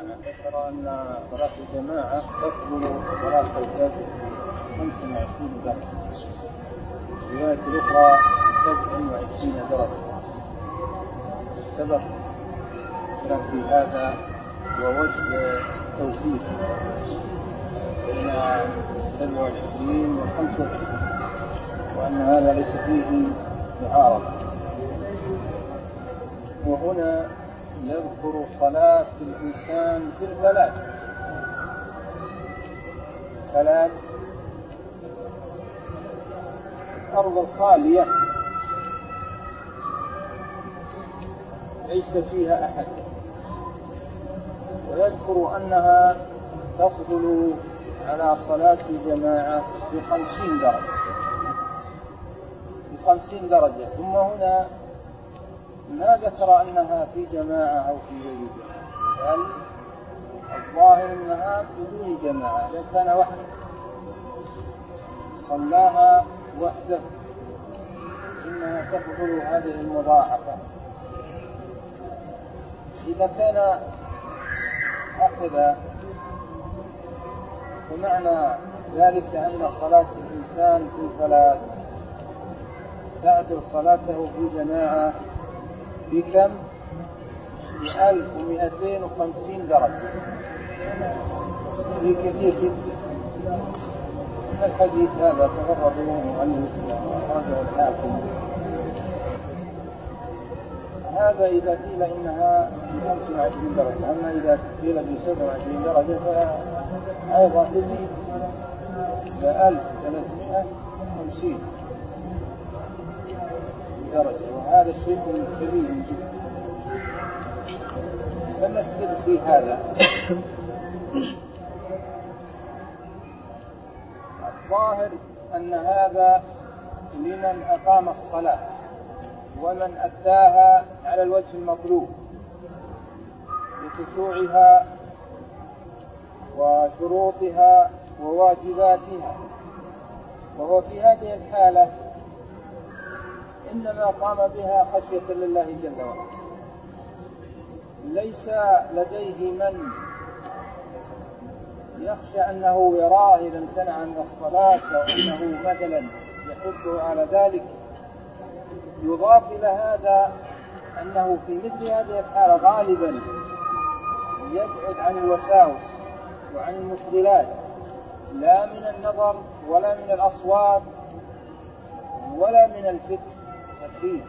الجماعة ذكر أن صلاة الجماعة تفضل صلاة الفجر 25 درجة، الرواية الأخرى 27 درجة. سبق كان في هذا ووجه توفيق بين 27 و 25، وأن هذا ليس فيه معارضة. وهنا يذكر صلاة الإنسان في الفلاة، الأرض الخالية ليس فيها أحد، ويذكر أنها تفضل على صلاة الجماعة ب50 درجة. ثم هنا ما ذكر أنها في جماعة أو في غير جماعة، بل الظاهر أنها بدون جماعة، إذا كان وحده صلاها وحده إنها تفضل هذه المضاعفة. إذا كان هكذا فمعنى ذلك أن صلاة الإنسان في الفلاة تعدل صلاته في جماعة بكم؟ ب1250 درجة، في كثير جدا. الحديث هذا تفرد مؤلف وأخرجه الحاكم. هذا إذا قيل إنها ب25 درجة، أما إذا قيل ب27 درجة فأيضا تزيد إلى 1350 درجة، وهذا شيء كبير جدا. فنستدل في هذا. الظاهر أن هذا لمن أقام الصلاة ومن أداها على الوجه المطلوب بخشوعها وشروطها وواجباتها، وهو في هذه الحالة إنما قام بها خشية لله جل وعلا. ليس لديه من يخشى أنه يراه إذا امتنع عن الصلاة أو أنه مثلا يحثه على ذلك. يضاف إلى هذا أنه في مثل هذه الحالة غالبا يبعد عن الوساوس وعن المشغلات، لا من النظر ولا من الأصوات ولا من الفكر التكليف.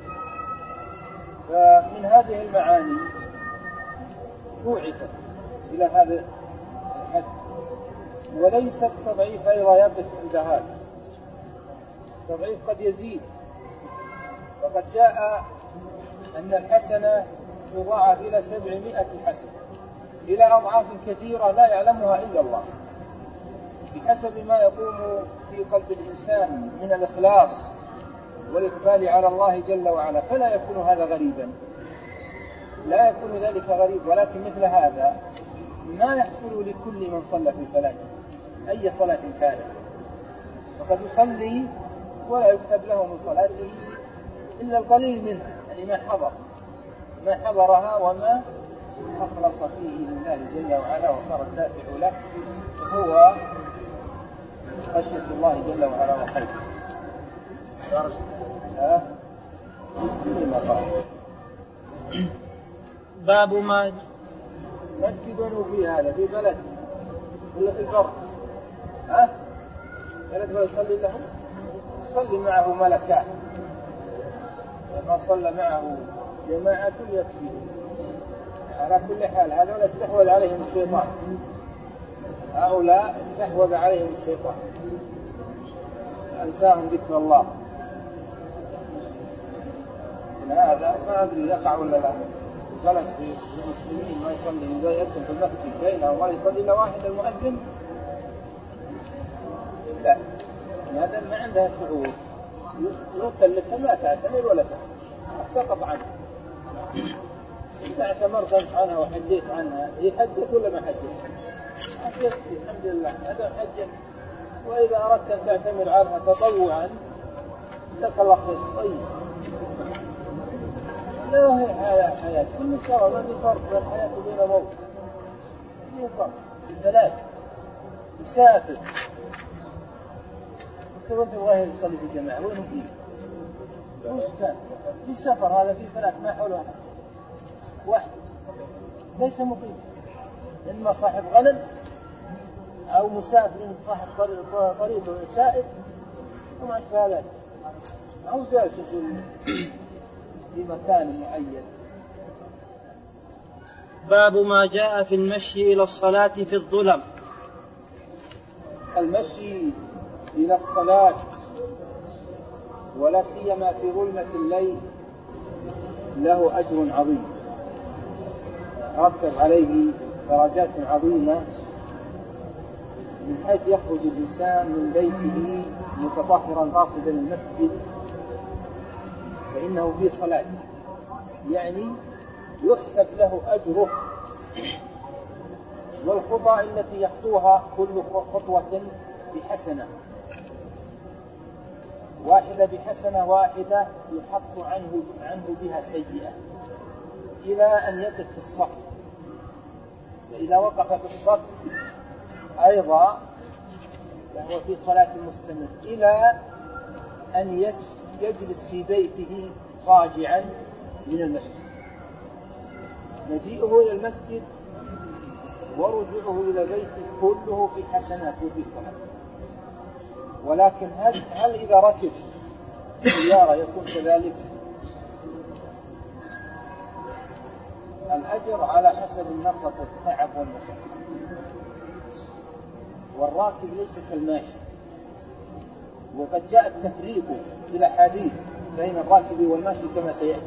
فمن هذه المعاني توعثت إلى هذا الحد. وليس التضعيف أيضا يقف عند هذا، التضعيف قد يزيد، وقد جاء أن الحسنة تضاعف إلى 700 حسنة، إلى أضعاف كثيرة لا يعلمها إلا الله، بحسب ما يقوم في قلب الإنسان من الإخلاص والإقبال على الله جل وعلا. فلا يكون هذا غريبا، لا يكون ذلك غريب. ولكن مثل هذا ما يحصل لكل من صلى في الفلاة أي صلاة كانت، وقد يصلي ولا يكتب له من صلاته إلا القليل منها، يعني ما حضرها وما أخلص فيه لله جل وعلا وصار الدافع له هو خشية الله جل وعلا وخيره. باب ما مسجد في هذا في بلد ولا في البر، بلد ويصلي له، يصلي معه ملكان، لما صلى معه جماعة يكفي. على كل حال هذول استحوذ عليهم الشيطان، هؤلاء استحوذ عليهم الشيطان أنساهم ذكر الله. إن هذا ما أدري يقع ولا لا. صلاة في المسلمين ما يصلي إذا يكون في المسجد بينه وما يصلي إلا واحد المؤذن، لا، هذا ما عندها شعور، يكلفها ما تعتمر ولا تسقط عنها. إذا اعتمرت عنها وحجيت عنها، هي حجت ولا ما حجت؟ حجت الحمد لله، هذا حجت. وإذا أردت أن تعتمر عنها تطوعا لك الله خير طيب. لا هي حياة كل شيء، ما في فرق بين حياة وبين موت. سفر البلاد يسافر وين تبغاه يصلي في الجماعة؟ وين فيه؟ وش كان؟ في سفر هذا في فلات ما حوله واحد ليس مقيم، إما صاحب غنم أو مسافر صاحب طريق سائر وما أشبه ذلك، أو جالس في مكان معين. باب ما جاء في المشي إلى الصلاة في الظلم. المشي إلى الصلاة ولا سيما في ظلمة الليل له أجر عظيم، رتب عليه درجات عظيمة، من حيث يخرج الإنسان من بيته متطهرا قاصدا المسجد فإنه في صلاة، يعني يحسب له أجره، والخطى التي يخطوها كل خطوة بحسنة واحدة، بحسنة واحدة يحط عنه بها سيئة إلى أن يقف في الصف، وإذا وقف في الصف أيضا وهو في صلاة مستمر إلى أن يجلس في بيته راجعا من المسجد. مجيئه إلى المسجد ورجوعه إلى بيته كله في حسنات وفي صلاة. ولكن هل إذا ركب سيارة يكون كذلك؟ الأجر على حسب النشاط والتعب والمشقة، والراكب ليس كالماشي، وقد جاء التفريق في الأحاديث بين الراكب والماشي كما سيأتي،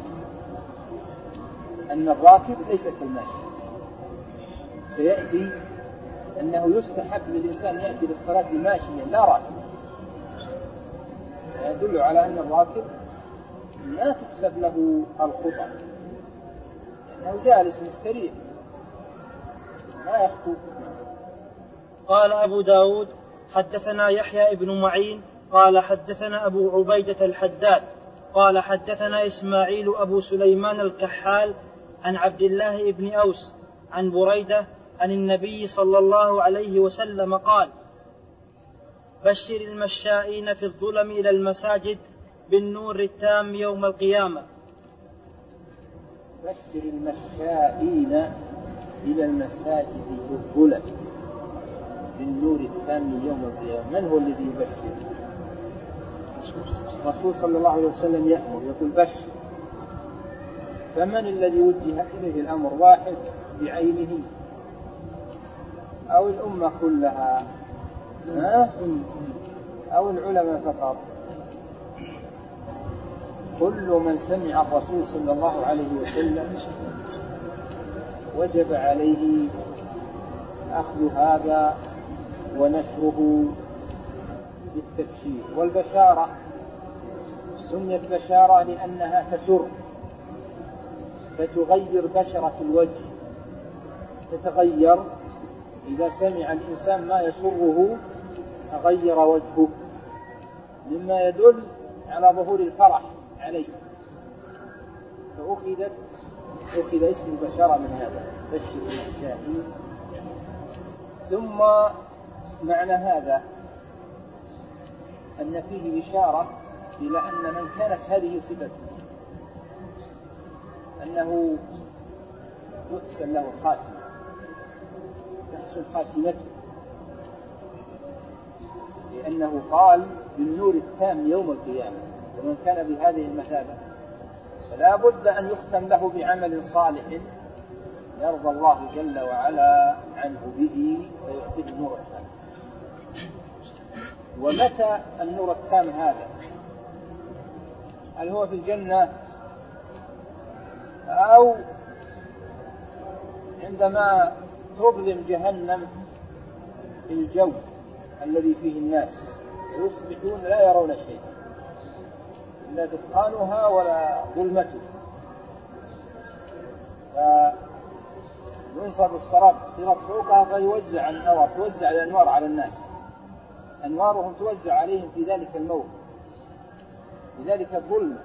أن الراكب ليس كالماشي. سيأتي أنه يستحب للإنسان يأتي للصلاة ماشيا لا راكب، يدل على أن الراكب لا تحسب له الخطى، أنه جالس مستريح لا يخطو. قال أبو داود حدثنا يحيى ابن معين قال حدثنا أبو عبيدة الحداد قال حدثنا إسماعيل أبو سليمان الكحال عن عبد الله بن أوس عن بريدة عن النبي صلى الله عليه وسلم قال: بشر المشائين في الظلم إلى المساجد بالنور التام يوم القيامة. بشر المشائين إلى المساجد في الظلم بالنور التام يوم القيامة. من هو الذي يبشر؟ الرسول صلى الله عليه وسلم يأمر يقول بشر، فمن الذي وجه إليه الأمر؟ واحد بعينه أو الأمة كلها أو العلماء فقط؟ كل من سمع الرسول صلى الله عليه وسلم وجب عليه أخذ هذا ونشره بالتبشير. والبشارة سميت بشارة لأنها تسر، فتغير بشرة الوجه، تتغير. إذا سمع الإنسان ما يسره تغير وجهه، مما يدل على ظهور الفرح عليه، فأخذ اسم البشارة من هذا، بشر المشائين. ثم معنى هذا أن فيه إشارة إلى أن من كانت هذه صفته أنه يحسن له الخاتمة، تحسن خاتمته، لأنه قال بالنور التام يوم القيامة. ومن كان بهذه المثابة فلا بد أن يختم له بعمل صالح يرضى الله جل وعلا عنه به فيعطيه النور التام. ومتى النور التام هذا؟ هل هو في الجنة أو عندما تظلم جهنم الجو الذي فيه الناس يصبحون لا يرون شيء إلا دخانها ولا ظلمته، فينصب الصراط فوقها فيوزع الأنوار، توزع الأنوار على الناس، أنوارهم توزع عليهم في ذلك الموت، في ذلك الظلم.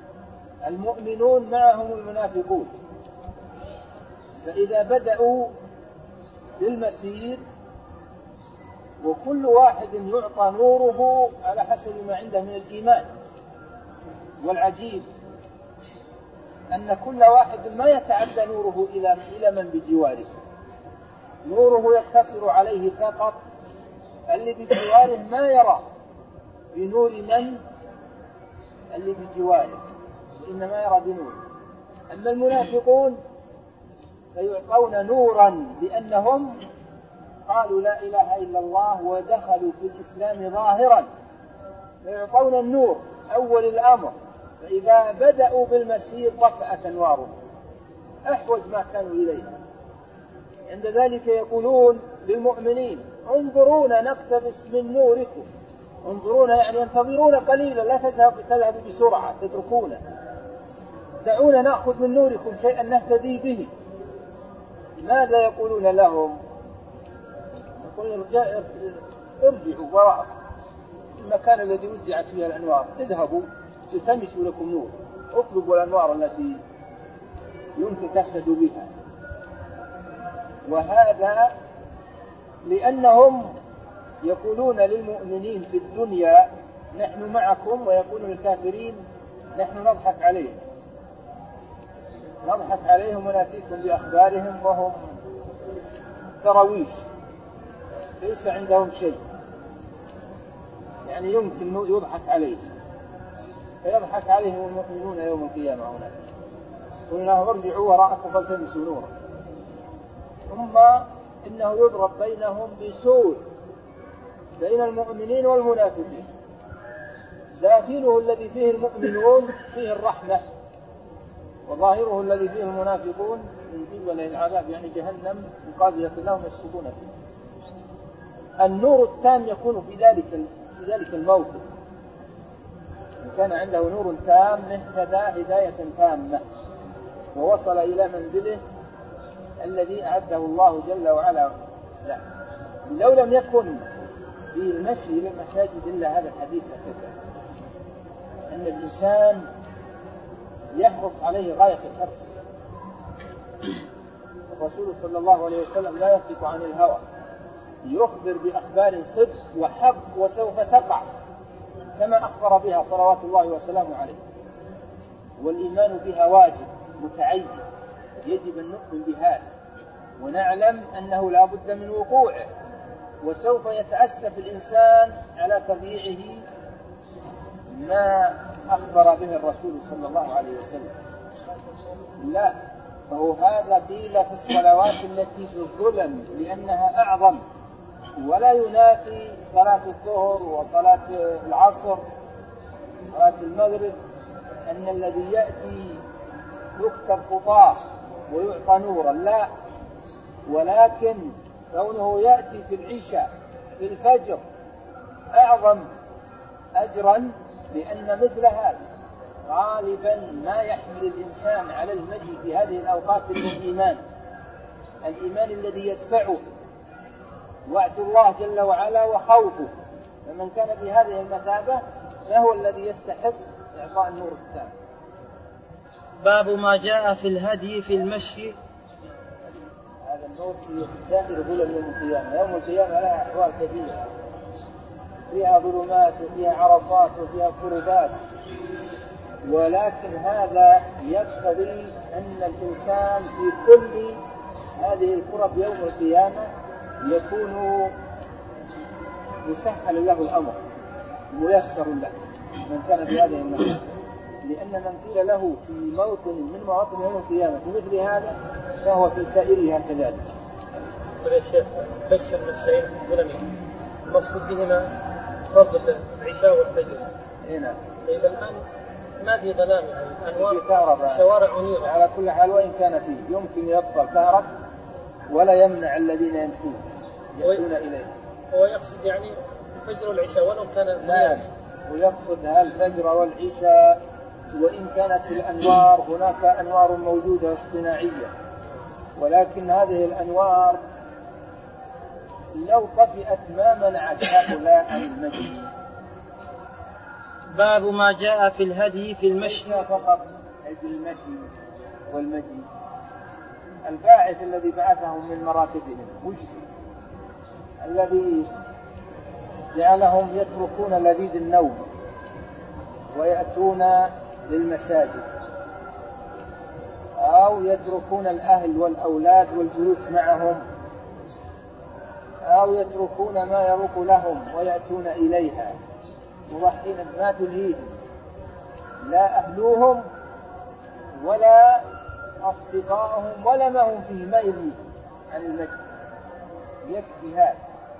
المؤمنون معهم المنافقون، فإذا بدأوا للمسير، وكل واحد يعطى نوره على حسب ما عنده من الإيمان. والعجيب أن كل واحد ما يتعدى نوره إلى من بجواره، نوره يقتصر عليه فقط، اللي بجواره ما يرى بنور من اللي بجواره، إنما يرى بنوره. أما المنافقون فيعطون نورا لأنهم قالوا لا إله إلا الله ودخلوا في الإسلام ظاهرا، فيعطون النور أول الأمر، فإذا بدأوا بالمسير طفأت أنوارهم أحوج ما كانوا إليه. عند ذلك يقولون للمؤمنين انظرونا نقتبس من نوركم، انظرونا يعني انتظرونا قليلا، لا تذهبوا بسرعة تتركونا، دعونا نأخذ من نوركم شيئا نهتدي به. ماذا يقولون لهم؟ يقولون ارجعوا وراء المكان الذي وزعت فيها الأنوار، اذهبوا التمسوا لكم نور، اطلبوا الأنوار التي يمكن تهتدوا بها. وهذا لأنهم يقولون للمؤمنين في الدنيا نحن معكم، ويقولون للكافرين نحن نضحك عليهم ونأتيكم بأخبارهم وهم تراويش ليس عندهم شيء، يعني يمكن يضحك عليه، فيضحك عليهم المؤمنون يوم القيامة هناك، قلنا لهم ارجعوا وراءكم فالتمسوا نورا، ثم إنه يضرب بينهم بسور بين المؤمنين والمنافقين، داخله الذي فيه المؤمنون فيه الرحمة، وظاهره الذي فيه المنافقون من قبل العذاب، يعني جهنم مقابلة لهم يسقطون فيه. النور التام يكون في ذلك الموقف، إن كان عنده نور تام اهتدى هداية تامة ووصل إلى منزله الذي أعده الله جل وعلا له. لو لم يكن في المشي إلى المساجد إلا هذا الحديث كذا، أن الإنسان يحرص عليه غاية الحرص. الرسول صلى الله عليه وسلم لا ينطق عن الهوى، يخبر بأخبار صدق وحق وسوف تقع كما أخبر بها صلوات الله وسلامه عليه، والإيمان بها واجب متعين، يجب أن نؤمن بهذا ونعلم أنه لا بد من وقوعه، وسوف يتأسف الإنسان على تضييعه ما أخبر به الرسول صلى الله عليه وسلم. لا، فهو هذا قيل في الصلوات التي في الظلم لأنها أعظم، ولا ينافي صلاة الظهر وصلاة العصر وصلاة المغرب أن الذي يأتي يكتب خطاه ويعطى نورا، لا، ولكن كونه يأتي في العشاء في الفجر أعظم أجرا، لأن مثل هذا غالبا ما يحمل الإنسان على المجيء في هذه الأوقات الإيمان الذي يدفعه وعد الله جل وعلا وخوفه، فمن كان في هذه المثابة فهو الذي يستحق إعطاء النور التام. باب ما جاء في الهدي في المشي. هذا النور في سائر ظلم يوم القيامة. يوم القيامة لها أحوال كثيرة، فيها ظلمات وفيها عرصات وفيها كربات، ولكن هذا يقتضي أن الإنسان في كل هذه الكرب يوم القيامة يكون مسهل له الأمر ميسر له من كان في هذه المكان، لأن من قيل له في موطن من مواطن يوم القيامة في مثل هذا فهو في سائرها كذلك. يا شيخ فسر المسائل الظلمي المقصود بهما فضل العشاء والفجر. هنا إذا الآن ما في ظلام، يعني أنوار الشوارع منيرة على كل حال، وإن كان فيه يمكن يطفى الكهرب ولا يمنع الذين يمشون إليه. هو يقصد يعني الفجر والعشاء ولو كان نعم، ويقصد الفجر والعشاء، وإن كانت الأنوار هناك أنوار موجودة اصطناعية، ولكن هذه الأنوار لو طفئت ما منعت هؤلاء عن المجيء. باب ما جاء في الهدي في المشي. فقط المشي والمجيء، الباعث الذي بعثهم من مراكزهم؟ وش الذي جعلهم يتركون لذيذ النوم ويأتون للمساجد، أو يتركون الأهل والأولاد والجلوس معهم، أو يتركون ما يروق لهم ويأتون إليها مضحين بما تلهيهم لا أهلوهم ولا أصدقائهم ولا ما هم فيه، ما يلهيهم عن المجد. يكفي هذا.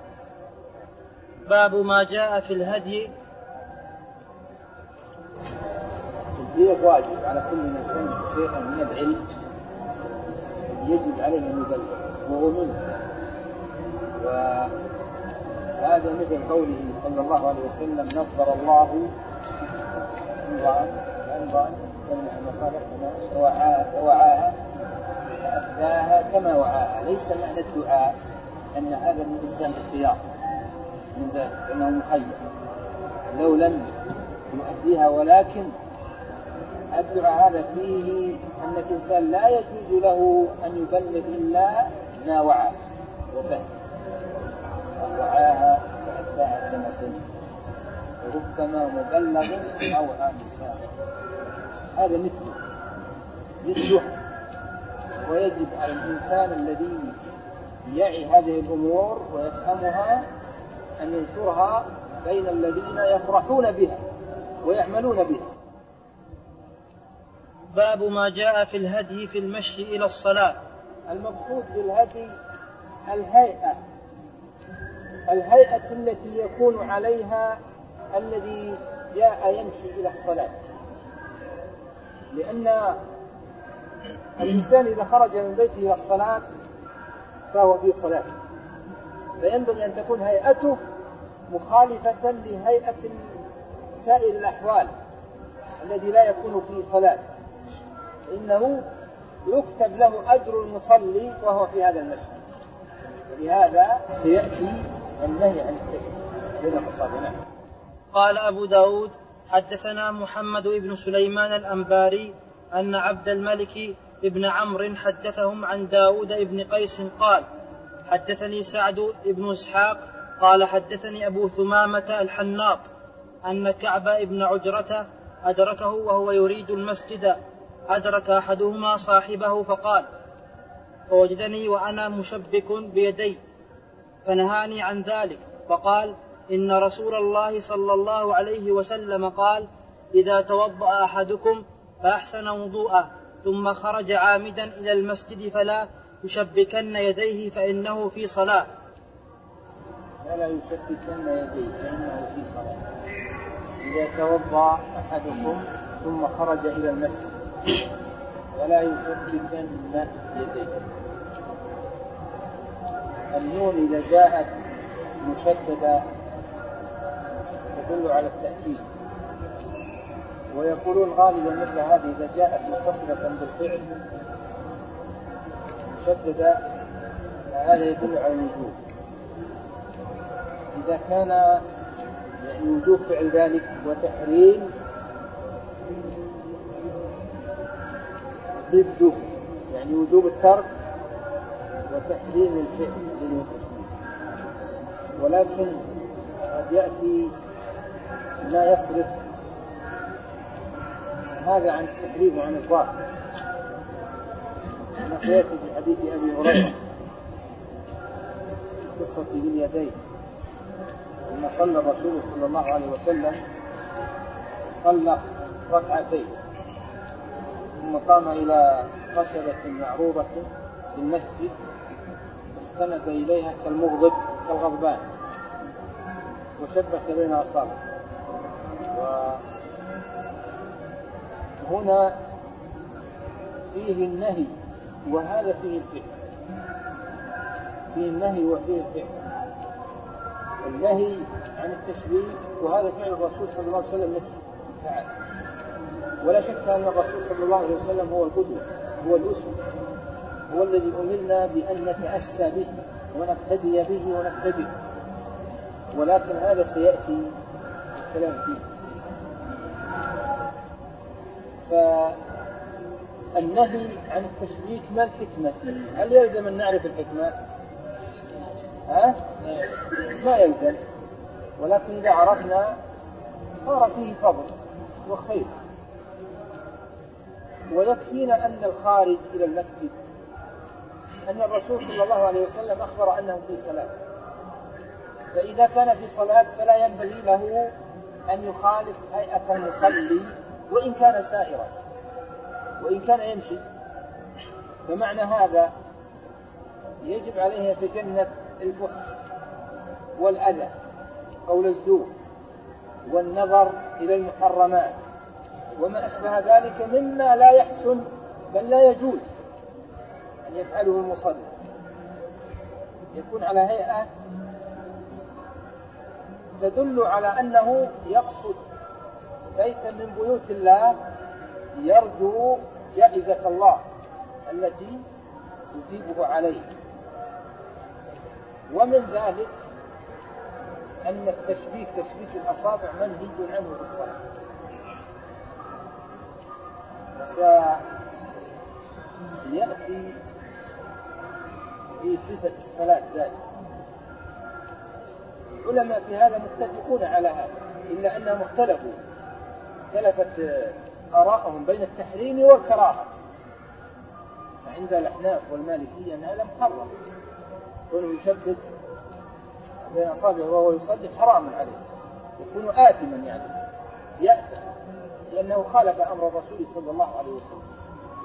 باب ما جاء في الهدي. التلبية واجب على كل من سمع شيئا من العلم، يجب عليه أن يبلغ وهو منه. وهذا مثل قوله صلى الله عليه وسلم: نظر الله امرأ سمع مقالة ووعاها فأداها كما وعاها. ليس معنى الدعاء أن هذا الإنسان باختيار من ذلك، أنه مخير لو لم يؤديها، ولكن الدعاء هذا فيه أن الإنسان لا يجوز له أن يبلغ إلا ما وعى وفهم. وعاها فأداها كما سمع، وربما مبلغ أو إنسان. هذا مثله. ويجب على الإنسان الذي يعي هذه الأمور ويفهمها أن ينشرها بين الذين يفرحون بها ويعملون بها. باب ما جاء في الهدي في المشي إلى الصلاة. المقصود بالهدي الهيئة التي يكون عليها الذي جاء يمشي إلى الصلاة، لأن الإنسان إذا خرج من بيته إلى الصلاة فهو في صلاة، فينبغي أن تكون هيئته مخالفة لهيئة سائر الأحوال الذي لا يكون فيه صلاة، إنه يكتب له أجر المصلي وهو في هذا المشهد. ولهذا سيأتي النهي عن بين المصلين. قال أبو داود: حدثنا محمد بن سليمان الأنباري أن عبد الملك بن عمرو حدثهم عن داود بن قيس قال: حدثني سعد بن إسحاق قال: حدثني أبو ثمامة الحناط أن كعب بن عجرة أدركه وهو يريد المسجد، أدرك أحدهما صاحبه فقال: فوجدني وأنا مشبك بيدي فنهاني عن ذلك، فقال: إن رسول الله صلى الله عليه وسلم قال: إذا توضأ أحدكم فأحسن وضوءه ثم خرج عامدا إلى المسجد فلا يشبكن يديه فإنه في صلاة. فلا يشبكن يديه فإنه في صلاة. إذا توضأ أحدكم ثم خرج إلى المسجد فلا يشبكن يديه. النون إذا جاءت مشددة تدل على التأكيد، ويقولون غالبا مثل هذه إذا جاءت متصلة بالفعل مشددة هذا يدل على الوجوب. إذا كان يعني وجوب فعل ذلك وتحريم ضده، يعني وجوب الترك وتحريم الفعل، ولكن قد يأتي ما يصرف هذا عن التحريم وعن الظاهر، كما سيأتي في حديث أبي هريرة قصة باليدين، لما صلى الرسول صلى الله عليه وسلم صلى ركعتين ثم قام إلى خشبة معروضة في المسجد واستند إليها كالمغضب كالغضبان وشبك بين أصابعه. وهنا فيه النهي وهذا فيه الفعل، فيه النهي وفيه الفعل. النهي عن التشبيك وهذا فعل الرسول صلى الله عليه وسلم فعل، ولا شك أن الرسول صلى الله عليه وسلم هو القدوة، هو الأسوة، هو الذي أمرنا بأن نتأسى به ونقتدي به ونتبعه، ولكن هذا سيأتي الكلام فيه. النهي عن التشبيك ما الحكمة فيه؟ هل يلزم أن نعرف الحكمة؟ لا يلزم، ولكن إذا عرفنا صار فيه فضل وخير. ويكفينا أن الخارج إلى المسجد أن الرسول صلى الله عليه وسلم أخبر أنه في صلاة، فإذا كان في صلاة فلا ينبغي له أن يخالف هيئة المصلي وإن كان سائرا وإن كان يمشي. فمعنى هذا يجب عليه يتجنب الفحش والأذى، قول الزور، والنظر إلى المحرمات وما أشبه ذلك مما لا يحسن بل لا يجوز أن يفعله المصلي. يكون على هيئة تدل على أنه يقصد بيتا من بيوت الله يرجو جائزة الله التي يثيبه عليه. ومن ذلك أن التشبيك تشبيك الأصابع منهي عنه بالصلاة. سيأتي في صفة الصلاة ذلك. العلماء في هذا متفقون على هذا، إلا أنهم اختلفت آراءهم بين التحريم والكراهة. فعند الأحناف والمالكية أن هذا محرم، كونه يشبك بين أصابعه وهو يصلي حرام عليه، يكون آثما يعني يأثم لأنه خالف أمر الرسول صلى الله عليه وسلم.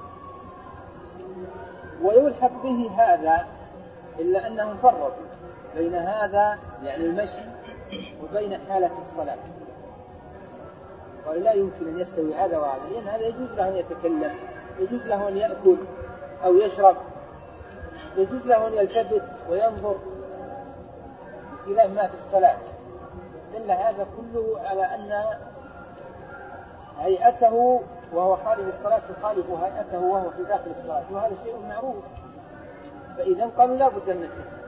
ويلحق به هذا إلا أنهم فرقوا بين هذا يعني المشي وبين حالة الصلاة، قال لا يمكن أن يستوي هذا وهذا، لأن هذا يجوز له أن يتكلم، يجوز له أن يأكل أو يشرب، يجوز له أن يلتفت وينظر، بخلاف ما في الصلاة. دل هذا كله على أن هيئته وهو خارج الصلاة تخالف هيئته وهو في داخل الصلاة، وهذا شيء معروف. فإذا قالوا لا بد من التكليف.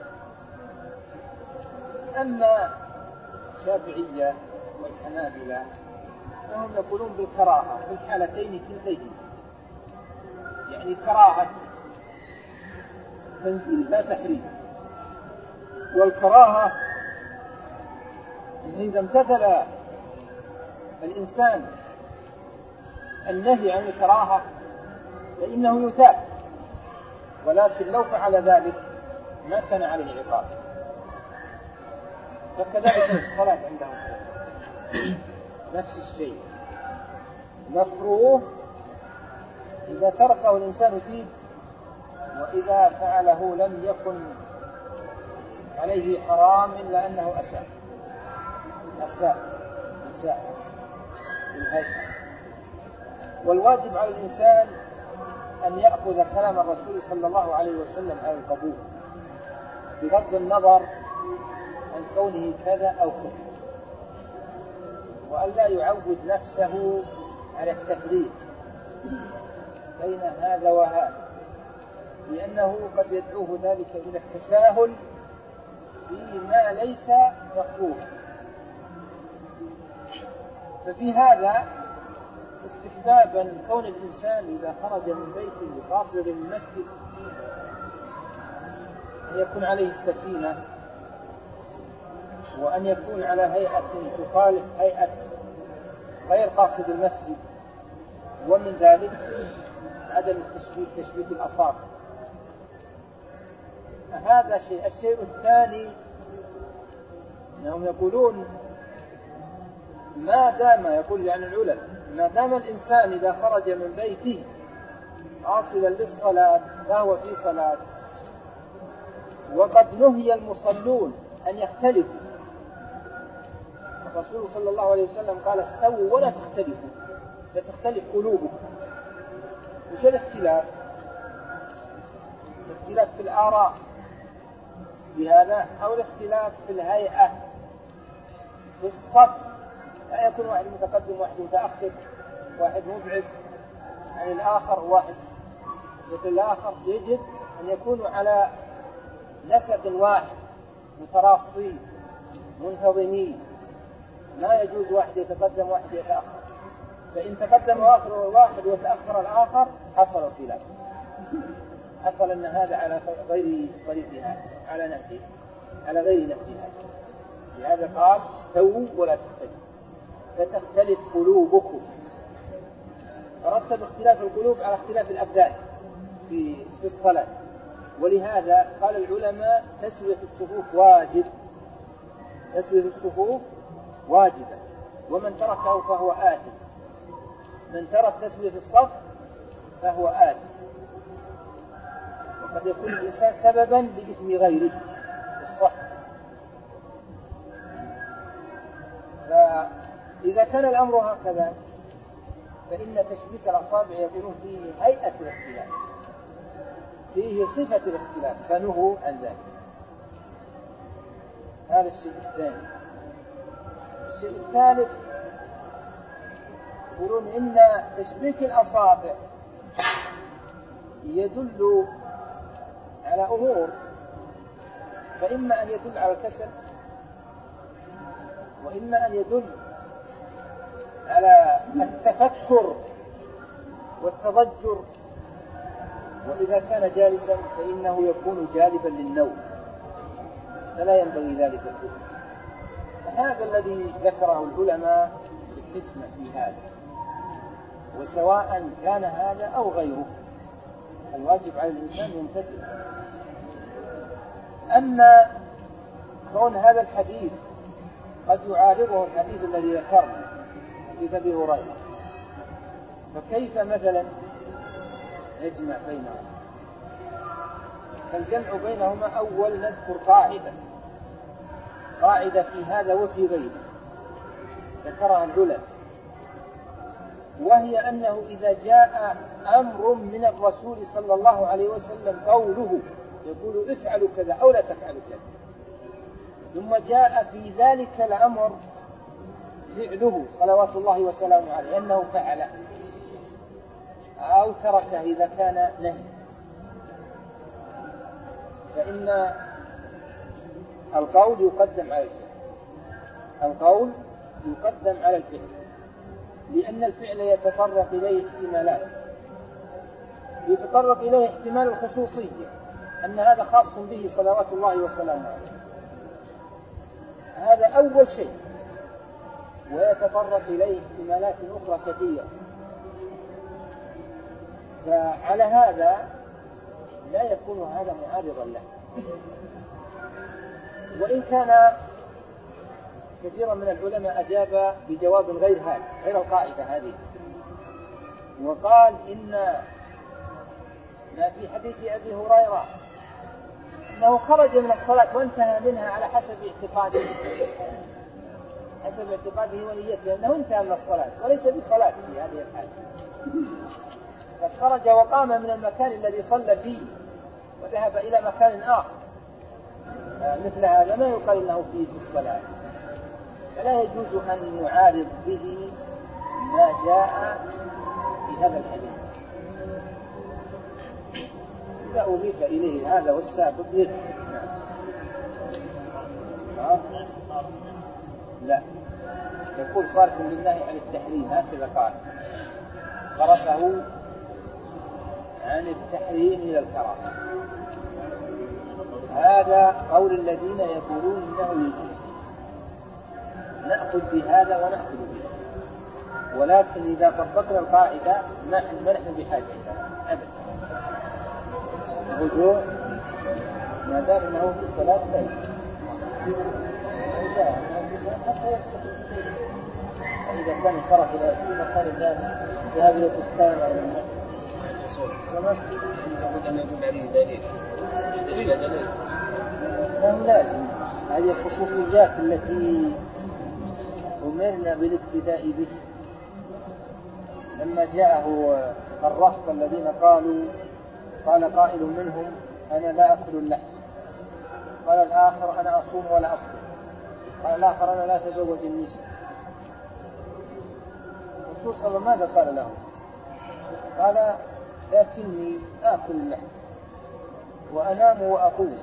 أما الشافعية والحنابلة فهم يقولون بالكراهة في الحالتين كلتين، يعني كراهة تنزيل لا تحريم، والكراهة إذا امتثل الإنسان النهي عن الكراهة فإنه يثاب، ولكن لو فعل ذلك ما كان عليه عقاب. فكذلك الصلاة عندهم نفس الشيء، مكروه إذا تركه الإنسان فيه، وإذا فعله لم يكن عليه حرام إلا أنه أساء بالهيئة. والواجب على الإنسان أن يأخذ كلام الرسول صلى الله عليه وسلم على القبول بغض النظر عن كونه كذا أو كذا، وأن لا يعود نفسه على التفريق بين هذا وهذا، لأنه قد يدعوه ذلك إلى التساهل فيما ليس مقبولا. ففي هذا استحبابا كون الإنسان إذا خرج من بيته قاصد المسجد أن يكون عليه السكينة، وأن يكون على هيئة تخالف هيئة غير قاصد المسجد. ومن ذلك عدم تشبيك الأصابع. هذا شيء. الشيء الثاني أنهم يقولون ما دام، يقول يعني العلماء، ما دام الإنسان إذا خرج من بيته قاصدا للصلاة فهو في صلاة، وقد نهي المصلون أن يختلفوا. الرسول صلى الله عليه وسلم قال استووا ولا تختلفوا لا تختلف قلوبكم. وش الاختلاف؟ الاختلاف في الآراء بهذا، أو الاختلاف في الهيئة في الصف، لا يكون واحد متقدم واحد متأخر، واحد مبعد عن الآخر واحد مثل الآخر. يجب أن يكونوا على نسق واحد متراصين منتظمين، لا يجوز واحد يتقدم واحد يتأخر. فإن تقدم واحد وتأخر الآخر حصل الخلاف، حصل أن هذا على غير طريقها، على نهجه، على غير نهجها. لهذا قال استووا ولا تختلفوا فتختلف قلوبكم، فرتب اختلاف القلوب على اختلاف الأبدان في الصلاة. ولهذا قال العلماء تسوية الصفوف واجب، تسوية الصفوف واجبة، ومن تركه فهو آثم، من ترك تسوية الصف فهو آثم. وقد يكون الإنسان سببا لإثم غيره في الصف. فإذا كان الأمر هكذا فإن تشبيك الأصابع يكون فيه هيئة الاختلاف، فيه صفة الاختلاف، فنهوا عن ذلك. هذا الشيء الثاني. الشيء الثالث يقولون إن تشبيك الأصابع يدل على أمور، فإما أن يدل على الكسل، وإما أن يدل على التفكر والتضجر، وإذا كان جالسا فإنه يكون جالبا للنوم، فلا ينبغي ذلك كله. فهذا الذي ذكره العلماء بالحكمة في هذا، وسواء كان هذا أو غيره الواجب على الإنسان يمتثل. أما كون هذا الحديث قد يعارضه الحديث الذي ذكرنا حديث أبي هريرة، فكيف مثلا يجمع بينهما؟ فالجمع بينهما أول نذكر قاعدة في هذا وفي غيره ذكرها العلماء، وهي أنه إذا جاء أمر من الرسول صلى الله عليه وسلم قوله يقول افعلوا كذا أو لا تفعلوا كذا، ثم جاء في ذلك الأمر فعله صلوات الله وسلامه عليه أنه فعل أو تركه إذا كان نهي، فإن القول يقدم على الفعل، القول يقدم على الفعل، لأن الفعل يتطرق إليه احتمالات، يتطرق إليه احتمال الخصوصية أن هذا خاص به صلوات الله وسلامه عليه، هذا أول شيء، ويتطرق إليه احتمالات أخرى كثيرة. فعلى هذا لا يكون هذا معارضا له، وإن كان كثيرا من العلماء أجاب بجواب غير هذا، غير القاعدة هذه، وقال إن ما في حديث أبي هريرة أنه خرج من الصلاة وانتهى منها على حسب اعتقاده، حسب اعتقاده ونيته، لأنه انتهى من الصلاة وليس بصلاة في هذه الحالة، فخرج وقام من المكان الذي صلى فيه وذهب إلى مكان آخر، مثل هذا ما يقال إنه فيه الصلاة، فلا يجوز أن يعارض به ما جاء في هذا الحديث. إذا أضيف إليه هذا والسابق يكفي. لا، يقول صارف للنهي عن التحريم، هكذا قال، صرفه عن التحريم إلى الكراهة. هذا قول الذين يقولون إنه يجوز، نأخذ بهذا ونأخذ بهذا، ولكن إذا طبقنا القاعدة ما نحن بحاجة أبدا. الرجوع ما دام أنه في الصلاة لا إذا كان انصرف إلى مكان ذهب إلى البستان أو لابد أن يدل عليه دليل لازم. هذه الخصوصيات التي أمرنا بالاقتداء به. لما جاءه الرهط الذين قال قائل منهم أنا لا أكل اللحم، قال الآخر أنا أصوم ولا أفطر، قال الآخر أنا لا أتزوج النساء. الرسول صلى الله عليه وسلم ماذا قال له؟ قال لكني آكل اللحم وأنام وأقوم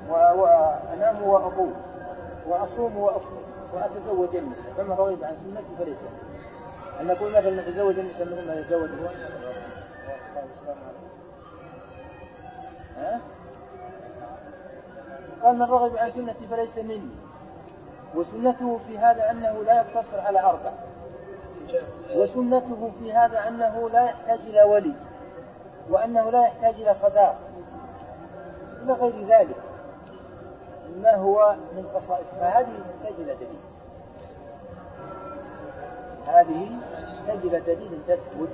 وأصوم وأفطر وأتزوج النساء، فما رغب عن سنتي فليس. أن نقول مثلا نتزوج النساء مثل ما يتزوج هو قال من رغب عن سنتي فليس مني. وسنته في هذا أنه لا يقتصر على 4. وسنته في هذا أنه لا يحتاج إلى ولي، وأنه لا يحتاج إلى صداق إلى غير ذلك، ما هو من خصائص. فهذه تحتاج إلى دليل، هذه تحتاج إلى دليل تثبت.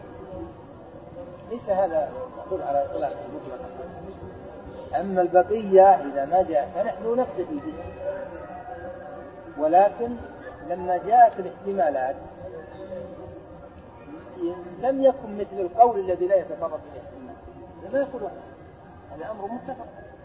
ليس هذا يدل على إطلاق المطلق. أما البقية إذا ما جاء فنحن نقتدي بها. ولكن لما جاءت الاحتمالات لم يكن مثل القول الذي لا يتطرق إلى الاحتمال، لما يقول واحد. هذا أمر متفق.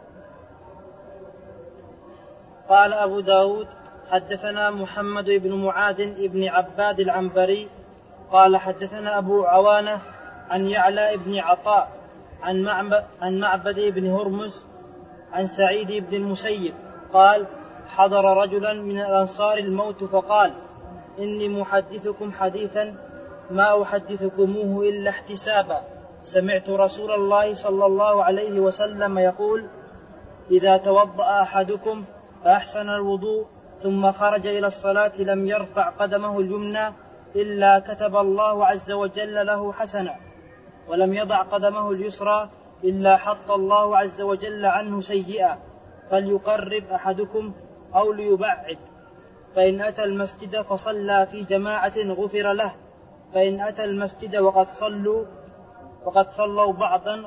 قال أبو داود حدثنا محمد بن معاذ بن عباد العنبري قال حدثنا أبو عوانة عن يعلى بن عطاء عن معبد بن هرمز عن سعيد بن المسيب قال حضر رجلا من الأنصار الموت فقال إني محدثكم حديثا ما أحدثكموه إلا احتسابا. سمعت رسول الله صلى الله عليه وسلم يقول إذا توضأ أحدكم فأحسن الوضوء ثم خرج إلى الصلاة لم يرفع قدمه اليمنى إلا كتب الله عز وجل له حسنة، ولم يضع قدمه اليسرى إلا حط الله عز وجل عنه سيئة. فليقرب أحدكم أو ليبعد، فإن أتى المسجد فصلى في جماعة غفر له، فإن أتى المسجد وقد صلوا بعضا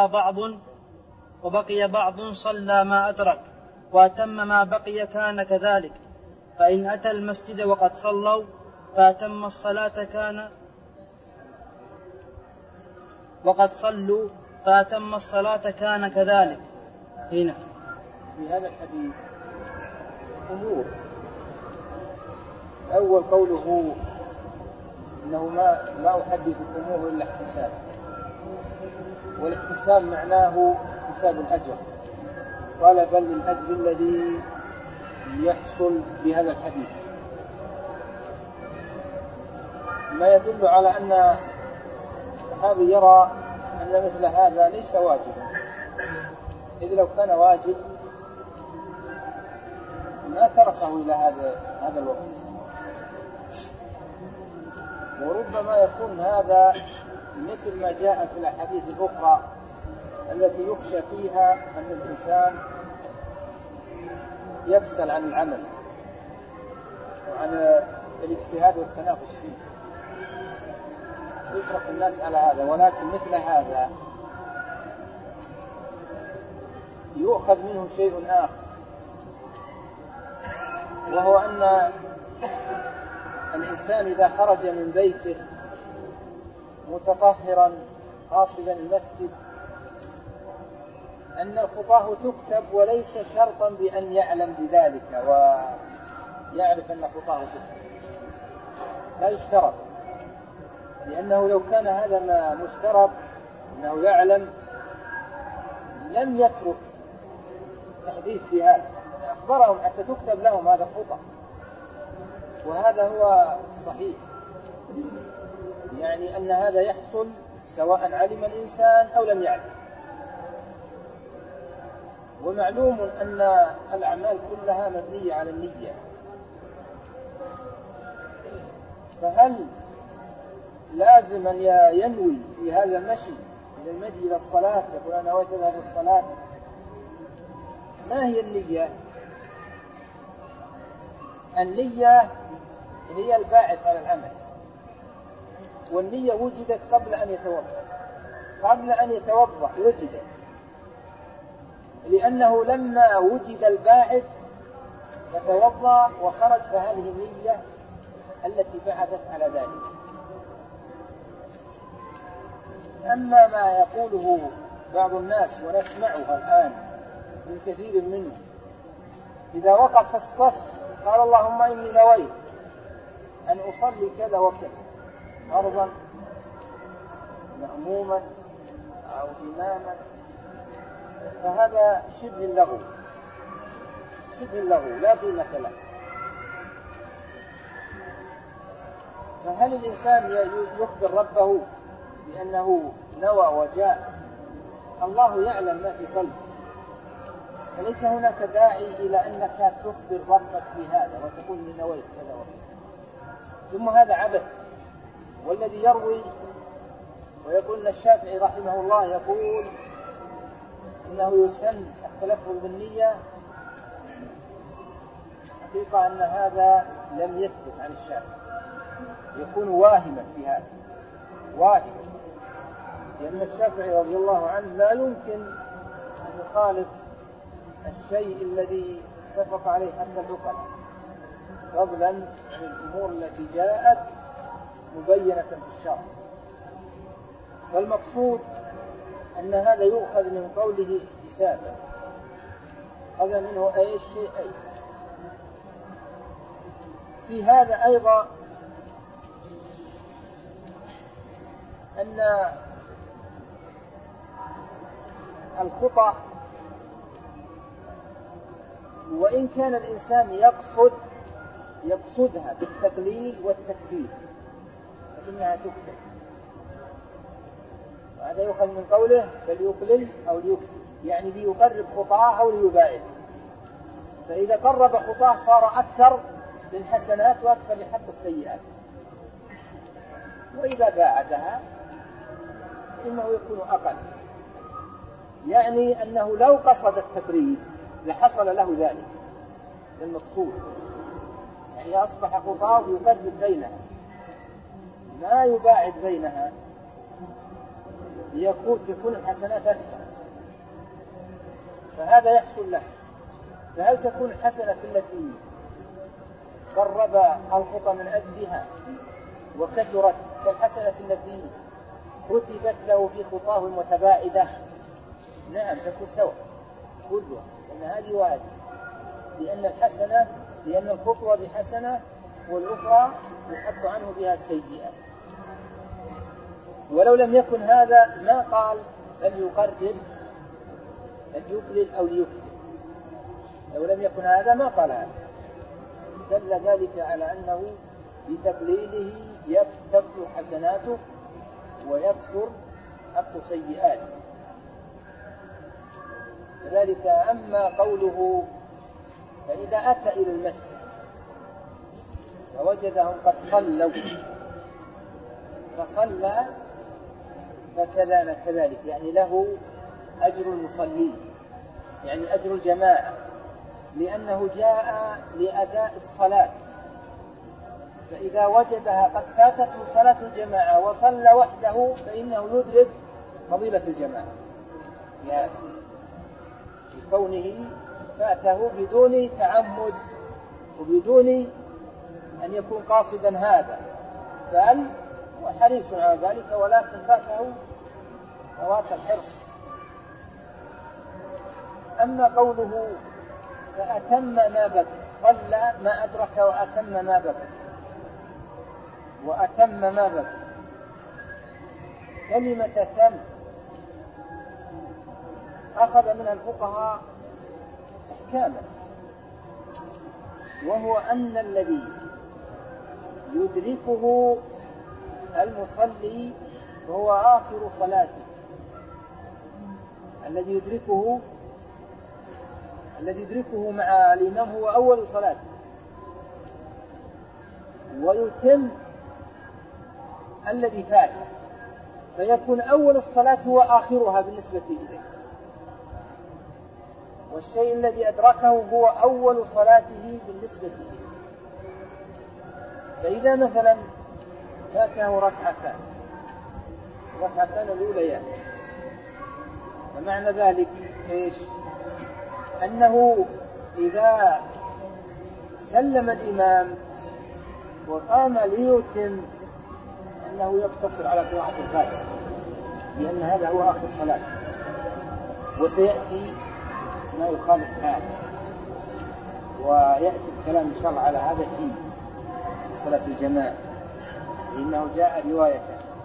وبقي بعض صلى ما أدرك وأتم ما بقي كان كذلك. فإن أتى المسجد وقد صلوا فأتم الصلاة كان وقد صلوا فأتم الصلاة كان كذلك. هنا في هذا الحديث أمور. أول قوله إنه ما أحدثكموه إلا احتساب، والاحتساب معناه احتساب الأجر. قال بل للأجر الذي يحصل بهذا الحديث، ما يدل على أن الصحابي يرى أن مثل هذا ليس واجبا، إذ لو كان واجب ما تركه إلى هذا الوقت. وربما يكون هذا مثل ما جاء في الأحاديث الأخرى التي يخشى فيها أن الإنسان يكسل عن العمل وعن الاجتهاد والتنافس فيه، يشرف الناس على هذا. ولكن مثل هذا يؤخذ منه شيء آخر، وهو أن الإنسان إذا خرج من بيته متطهرا قاصدا المسجد أن الخطاه تكتب، وليس شرطا بأن يعلم بذلك ويعرف أن خطاه تكتب، لا يشترط، لأنه لو كان هذا ما مشترط أنه يعلم لم يترك تحديث بهذا، أخبرهم حتى تكتب لهم هذا الخطأ. وهذا هو الصحيح، يعني أن هذا يحصل سواء علم الإنسان أو لم يعلم. ومعلوم أن الأعمال كلها مبنية على النية، فهل لازم أن ينوي في هذا المشي إلى المجي إلى الصلاة يقول أنا نويت أذهب الصلاة؟ ما هي النية؟ النية هي الباعث على العمل، والنية وجدت قبل أن يتوضأ وجدت، لأنه لما وجد الباعث فتوضأ وخرج، فهذه النية التي بعثت على ذلك. أما ما يقوله بعض الناس ونسمعها الآن من كثير منهم، إذا وقف في الصف قال اللهم إني نويت أن أصلي كذا وكذا فرضا مأموما أو إماما، فهذا شبه اللغو لا قيمة له. فهل الإنسان يخبر ربه بأنه نوى وجاء، الله يعلم ما في قلبه، فليس هناك داعي إلى أنك تخبر ربك بهذا وتقول إني نويت كذا وكذا. ثم هذا عبث. والذي يروي ويقول أن الشافعي رحمه الله يقول إنه يسن التلفظ بالنية، حقيقة أن هذا لم يثبت عن الشافعي، يكون واهما في هذا، واهما، لأن الشافعي رضي الله عنه لا يمكن أن يخالف الشيء الذي اتفق عليه حتى العقلاء، فضلا عن الأمور التي جاءت مبينة في الشرع. فالمقصود أن هذا يؤخذ من قوله احتسابا، هذا منه أي شيء أي. في هذا أيضا أن الخطأ وإن كان الإنسان يقصدها بالتقليل والتكثير فإنها تكثر، وهذا يؤخذ من قوله فليقلل أو ليكثر، يعني ليقرب خطاه أو ليباعد. فإذا قرب خطاه صار أكثر للحسنات وأكثر لحق السيئات، وإذا باعدها إنه يكون أقل، يعني أنه لو قصد التقريب لحصل له ذلك المقصود، يعني أصبح خطاه يقرب بينها ما يباعد بينها تكون الحسنات أكثر، فهذا يحصل له. فهل تكون الحسنة التي قرب الخطى من أجلها وكثرت كالحسنة التي كتبت له في خطاه المتباعدة؟ نعم تكون سواء كلها، لأن هذه وهذه، لأن الخطوة بحسنة والأخرى يحط عنه بها سيئة. ولو لم يكن هذا ما قال فليقرب فليقلل أو ليكثر، لو لم يكن هذا ما قال هذا، دل ذلك على أنه بتقليله تكثر حسناته ويكثر حق سيئاته. لذلك أما قوله فإذا أتى إلى المسجد فوجدهم قد صلوا فصلى فكذلك، يعني له أجر المصلين، يعني أجر الجماعة، لأنه جاء لأداء الصلاة، فإذا وجدها قد فاتته صلاة الجماعة وصلى وحده فإنه يدرك فضيلة الجماعة، يعني بكونه فاته بدون تعمد وبدون أن يكون قاصدا هذا، بل هو حريص على ذلك ولكن فاته فوات الحرص. أما قوله فأتم ما بقي، صلى ما أدرك وأتم ما بقي، وأتم ما بقي، كلمة تم أخذ منها الفقهاء أحكاما، وهو أن الذي يدركه المصلي هو آخر صلاته، الذي يدركه مع الإمام هو أول صلاته، ويتم الذي فات، فيكون أول الصلاة هو آخرها بالنسبة إليه، والشيء الذي أدركه هو أول صلاته بالنسبة إليه. فإذا مثلا فاته ركعتان الأوليان، فمعنى ذلك إيش؟ أنه إذا سلم الإمام وقام ليتم أنه يقتصر على قراءة الفاتحة، لأن هذا هو آخر الصلاة، وسيأتي ما يخالف هذا، ويأتي الكلام إن شاء الله على هذا في صلاة الجماعة، لأنه جاء رواية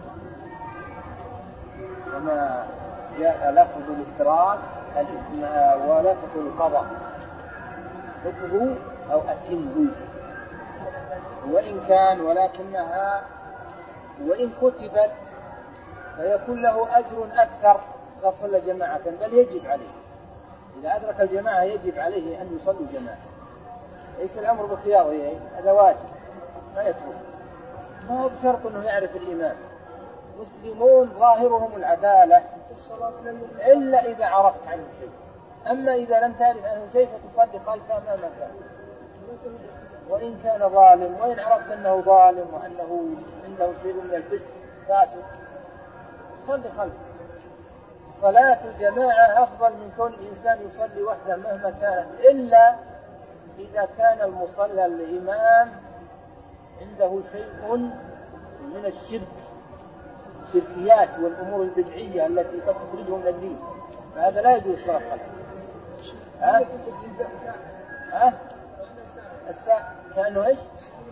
كما جاء لفظ الإفراد ولفظ القضاء، اقضوا أو أتموا، وإن كان ولكنها وإن كتبت فيكون له أجر أكثر إذا صلى جماعة، بل يجب عليه إذا أدرك الجماعة يجب عليه أن يصلوا جماعة. ليس الأمر بخياره، هذا واجب ما يترك، ما هو بشرط أنه يعرف الإمام. مسلمون ظاهرهم العدالة إلا إذا عرفت عنه شيء، أما إذا لم تعرف عنه شيء فتصلي خلفه مهما كان، وإن كان ظالم، وإن عرفت أنه ظالم وأنه عنده شيء من الفسق فاسد صلي خلفه. صلاة الجماعة أفضل من كون الإنسان يصلي وحده مهما كانت، إلا إذا كان المصلى الإمام عنده شيء من الشرك، الشركيات والأمور البدعية التي قد تخرجه من الدين، فهذا لا يجوز صلاة خلفه. كأنه إيش؟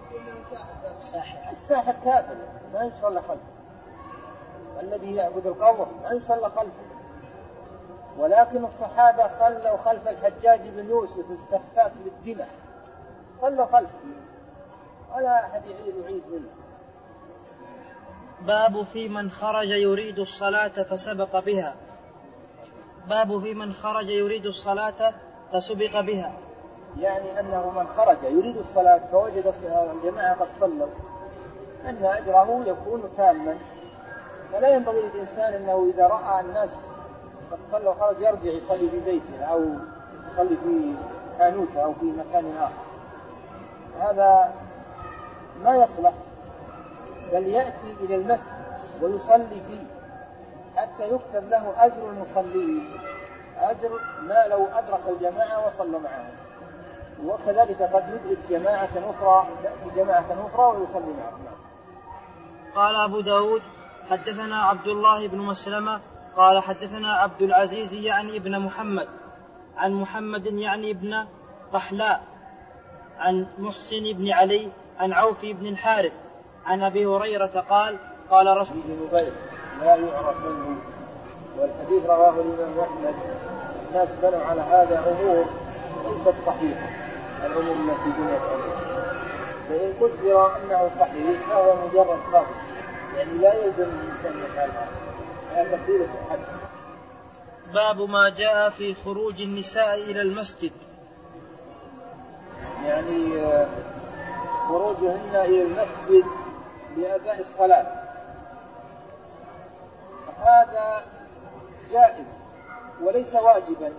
الساحر كافر ما يصلى خلفه، والذي يعبد القبر ما يصلى خلفه. ولكن الصحابة صلوا خلف الحجاج بن يوسف السفاك بالدماء، صلوا خلفه ولا أحد يعيد منه. باب في من خرج يريد الصلاة فسبق بها. باب في من خرج يريد الصلاة فسبق بها، يعني أنه من خرج يريد الصلاة فوجد الجماعة قد صلوا أن أجره يكون تاما، فلا ينبغي للإنسان أنه إذا رأى الناس قد صلوا خرج يرجع يصلي في بيته أو يصلي في حانوته أو في مكان آخر، هذا ما يصلح، بل يأتي إلى المسجد ويصلي فيه حتى يكتب له أجر المصلين، أجر ما لو أدرك الجماعة وصلى معهم. وكذلك قد يدرك جماعة أخرى، تأتي جماعة أخرى ويصلي معهم. قال أبو داود حدثنا عبد الله بن مسلمة قال حدثنا عبد العزيز يعني ابن محمد عن محمد يعني ابن طحلاء عن محسن بن علي عن عوف بن الحارث عن أبي هريرة قال قال رسول الله لا يعرف منه، والحديث رواه الإمام أحمد. الناس بنوا على هذا أمور ليست صحيحة، الأمور التي بنيت عليها، فإن قدر أنه صحيح فهو مجرد خبر، يعني لا يلزم الإنسان يفعل هذا تقدير صحته. باب ما جاء في خروج النساء إلى المسجد، يعني خروجهن إلى المسجد لأداء الصلاة، هذا جائز وليس واجبا،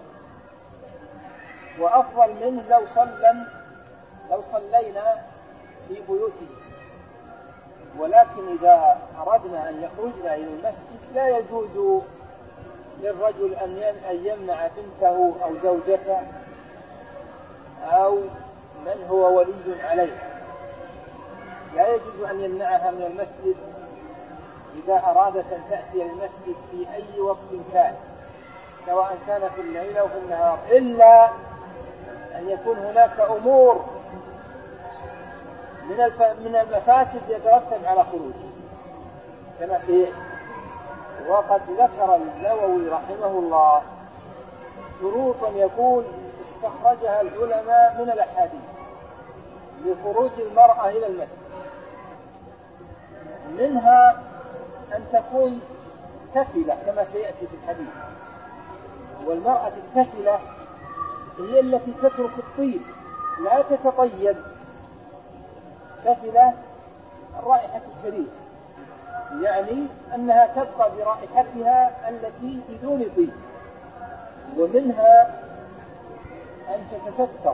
وأفضل منه لو صلينا في بيوتنا. ولكن إذا أردنا أن يخرجنا إلى المسجد لا يجوز للرجل أن يمنع بنته أو زوجته أو من هو ولي عليها، لا يجوز أن يمنعها من المسجد إذا أرادت أن تأتي المسجد في أي وقت كان، سواء كان في الليل أو في النهار، إلا أن يكون هناك أمور من المفاسد يترتب على خروجه كما سيأتي. وقد ذكر النووي رحمه الله شروطا يقول استخرجها العلماء من الأحاديث لخروج المرأة إلى المسجد، منها أن تكون كفلة كما سيأتي في الحديث، والمرأة الكفلة هي التي تترك الطيب لا تتطيب، كفلة الرائحة الكريهة، يعني أنها تبقى برائحتها التي بدون طيب. ومنها أن تتستر،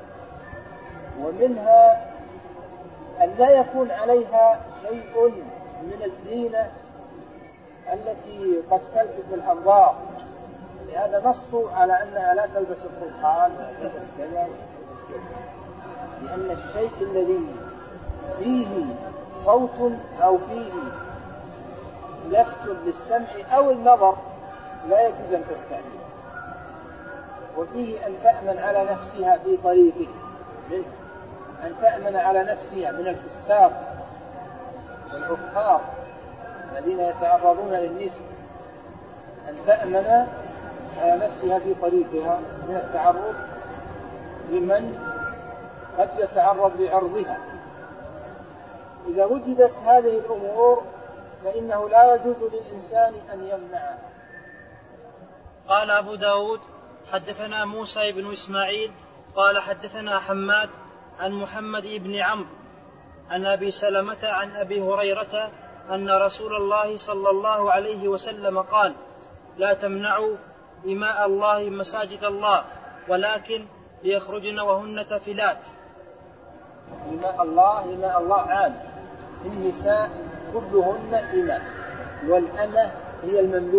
ومنها أن لا يكون عليها شيء من الزينة التي قد تلفت الأنظار، لهذا نص على أنها لا تلبس القرحان وتلبس كذا، لأن الشيء الذي فيه صوت أو فيه لفت للسمع أو النظر لا يجوز أن تستعمله. وفيه أن تأمن على نفسها في طريقه، أن تأمن على نفسها من الفساق والعقار الذين يتعرضون للنساء، أن تأمن على نفسها في طريقها من التعرض لمن قد يتعرض لعرضها. إذا وجدت هذه الأمور فإنه لا يجوز للإنسان أن يمنعها. قال أبو داود حدثنا موسى بن إسماعيل قال حدثنا حماد عن محمد بن عمرو عن أبي سلمة عن أبي هريرة أن رسول الله صلى الله عليه وسلم قال لا تمنعوا إماء الله مساجد الله ولكن ليخرجن وهن تفلات. إماء الله عام، النساء كلهن إماء، والأمة هي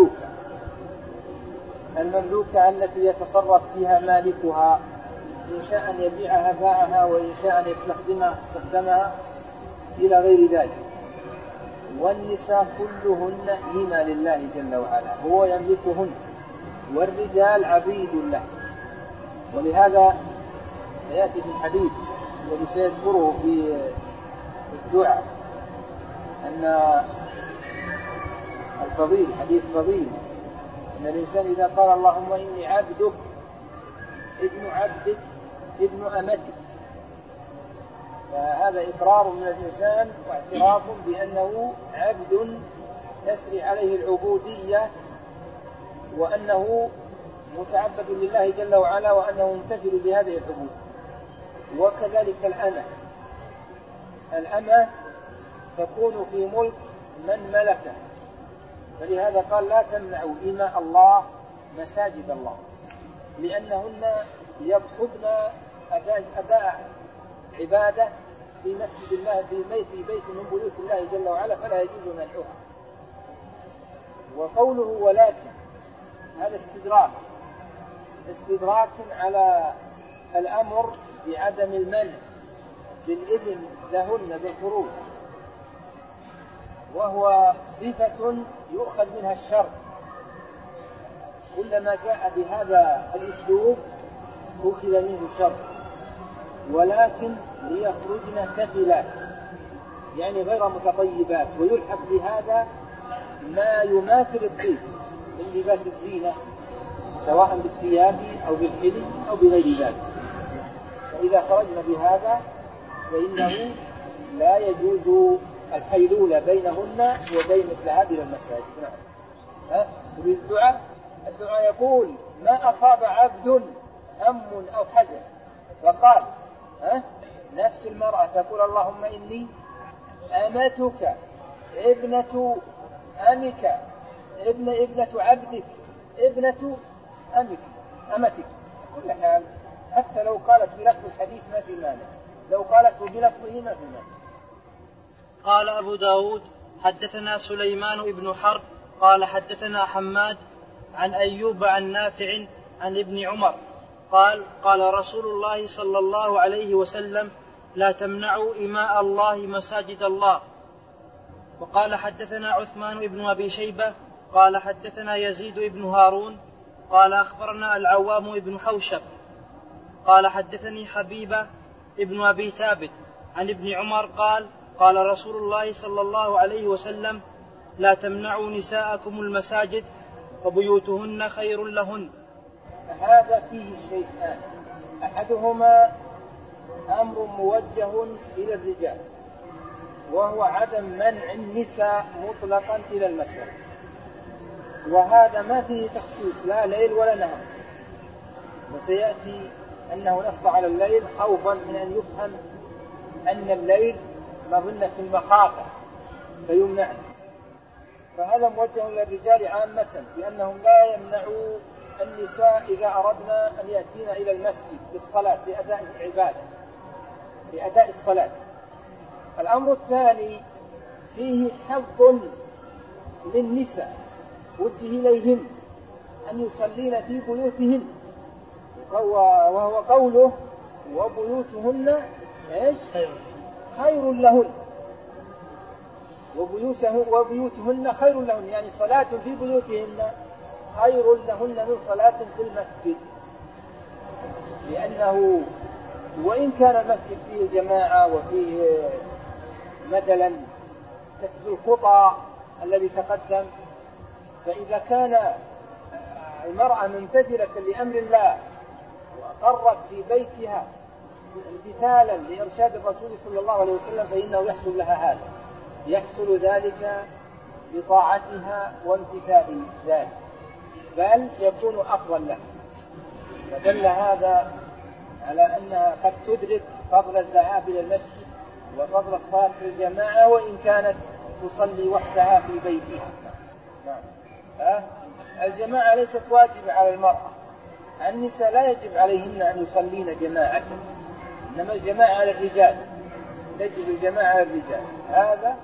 المملوكة التي يتصرف فيها مالكها، إن شاء أن يبيعها باعها، وإن شاء أن استخدمها إلى غير ذلك. والنساء كلهن إماء لله جل وعلا، هو يملكهن، والرجال عبيد له. ولهذا سيأتي في الحديث الذي سيذكره في الدعاء أن الفضيل حديث فضيل أن الإنسان إذا قال اللهم إني عبدك ابن عبدك ابن أمتك، فهذا إقرار من الإنسان واعتراف بأنه عبد تسري عليه العبودية، وأنه متعبد لله جل وعلا، وأنه ممتثل لهذه العبودية. وكذلك الأمة تكون في ملك من ملكه، فلهذا قال لا تمنعوا إماء الله مساجد الله، لأنهن يقصدن أداء عبادة في مسجد الله، في بيت من بيوت الله جل وعلا، فلا يجوز منعها. وقوله ولكن هذا استدراك على الأمر بعدم المنع بالإذن لهن بالخروج، وهو صفة يؤخذ منها الشر، كلما جاء بهذا الأسلوب أخذ منه الشر. ولكن ليخرجن تفلات يعني غير متطيبات، ويلحق بهذا ما يماثل الطيب من لباس الزينة سواء بالثياب أو بالحلي أو بغير ذلك. فإذا خرجنا بهذا فإنه لا يجوز الحيلولة بينهن وبين مثل هذه المساجد. نعم. الدعاء يقول ما أصاب عبد هم أو حزن وقال نفس المرأة تقول اللهم إني أمتك ابنة أمك ابنة عبدك ابنة أمتك، كل حال حتى لو قالت بلفظ الحديث ما في مانع، لو قالت بلفظه ما في مانع. قال أبو داود حدثنا سليمان بن حرب قال حدثنا حماد عن أيوب عن نافع عن ابن عمر قال رسول الله صلى الله عليه وسلم لا تمنعوا إماء الله مساجد الله. وقال حدثنا عثمان بن أبي شيبة قال حدثنا يزيد بن هارون قال أخبرنا العوام بن حوشب قال حدثني حبيبة ابن أبي ثابت عن ابن عمر قال رسول الله صلى الله عليه وسلم لا تمنعوا نساءكم المساجد وبيوتهن خير لهن. هذا فيه شيئان، أحدهما أمر موجه إلى الرجال، وهو عدم منع النساء مطلقا إلى المسجد، وهذا ما فيه تخصيص لا ليل ولا نهار، وسيأتي أنه نص على الليل خوفا من أن يفهم أن الليل مظنة المخافة فيمنعنا. فهذا موجه إلى الرجال عامة بأنهم لا يمنعوا النساء إذا أردنا أن يأتينا إلى المسجد بالصلاة لأداء العبادة لأداء الصلاة. الأمر الثاني فيه حظ للنساء وجه إليهن أن يصلين في بيوتهن، وهو قوله وبيوتهن خير لهن، وبيوتهن خير لهن يعني صلاة في بيوتهن خير لهن من صلاة في المسجد، لأنه وإن كان المسجد فيه جماعة وفيه مثلا كتب الخطى الذي تقدم، فإذا كان المرأة ممتثلة لأمر الله وأقرت في بيتها امتثالا لإرشاد الرسول صلى الله عليه وسلم فإنه يحصل لها هذا، يحصل ذلك بطاعتها وامتثال ذلك، بل يكون أفضل له. فدل هذا على أنها قد تدرك فضل الذهاب إلى المسجد وفضل الصلاة في الجماعة وإن كانت تصلي وحدها في بيتها. الجماعة ليست واجبة على المرأة، النساء لا يجب عليهن أن يصلين جماعة، إنما الجماعة على الرجال، تجب الجماعة على الرجال. هذا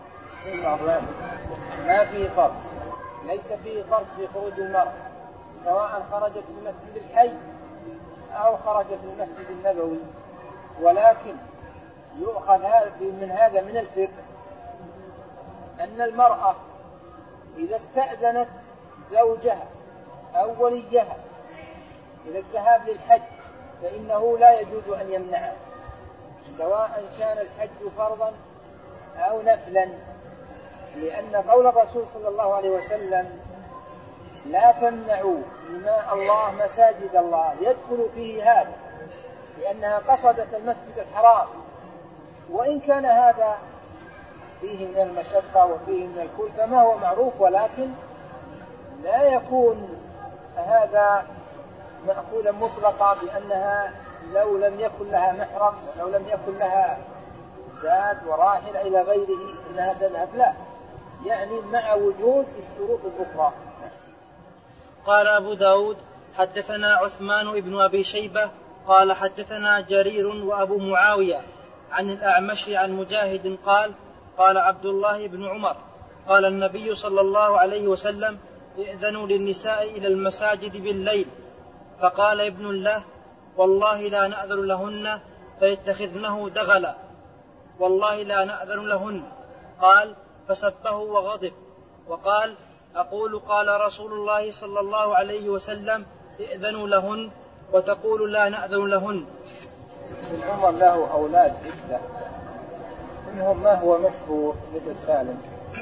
ما فيه فرق، ليس فيه فرق في خروج المرأة سواء خرجت في المسجد الحي أو خرجت في المسجد النبوي، ولكن يؤخذ من هذا من الفقه أن المرأة إذا استأذنت زوجها أو وليها إلى الذهاب للحج فإنه لا يجوز أن يمنعها، سواء كان الحج فرضا أو نفلا، لأن قول الرسول صلى الله عليه وسلم لا تمنعوا إماء الله مساجد الله يدخل فيه هذا، لأنها قصدت المسجد الحرام، وإن كان هذا فيه من المشقة وفيه من الكلفة ما هو معروف، ولكن لا يكون هذا مأخوذا مطلقا بأنها لو لم يكن لها محرم ولو لم يكن لها زاد وراحل إلى غيره أنها تذهب، لا، يعني مع وجود الشروط الأخرى. قال أبو داود حدثنا عثمان بن أبي شيبة قال حدثنا جرير وأبو معاوية عن الأعمش عن مجاهد قال قال عبد الله بن عمر قال النبي صلى الله عليه وسلم ائذنوا للنساء إلى المساجد بالليل، فقال ابن له والله لا نأذن لهن فيتخذنه دغلا، والله لا نأذن لهن. قال فسبه وغضب وقال أقول قال رسول الله صلى الله عليه وسلم ائذنوا لهن وتقول لا نأذن لهن. ابن عمر له أولاد عدة، منهم ما هو مشهور مثل سالم،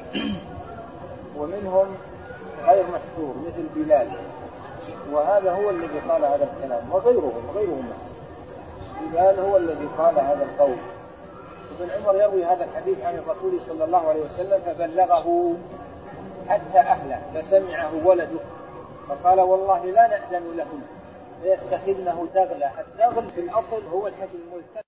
ومنهم غير مشهور مثل بلال، وهذا هو الذي قال هذا الكلام، وغيرهم بلال هو الذي قال هذا القول. ابن عمر يروي هذا الحديث عن الرسول صلى الله عليه وسلم فبلغه حتى أهله فسمعه ولده فقال والله لا نأذن لهم فيتخذنه دغلا. الدغل في الأصل هو الحبل الملتف.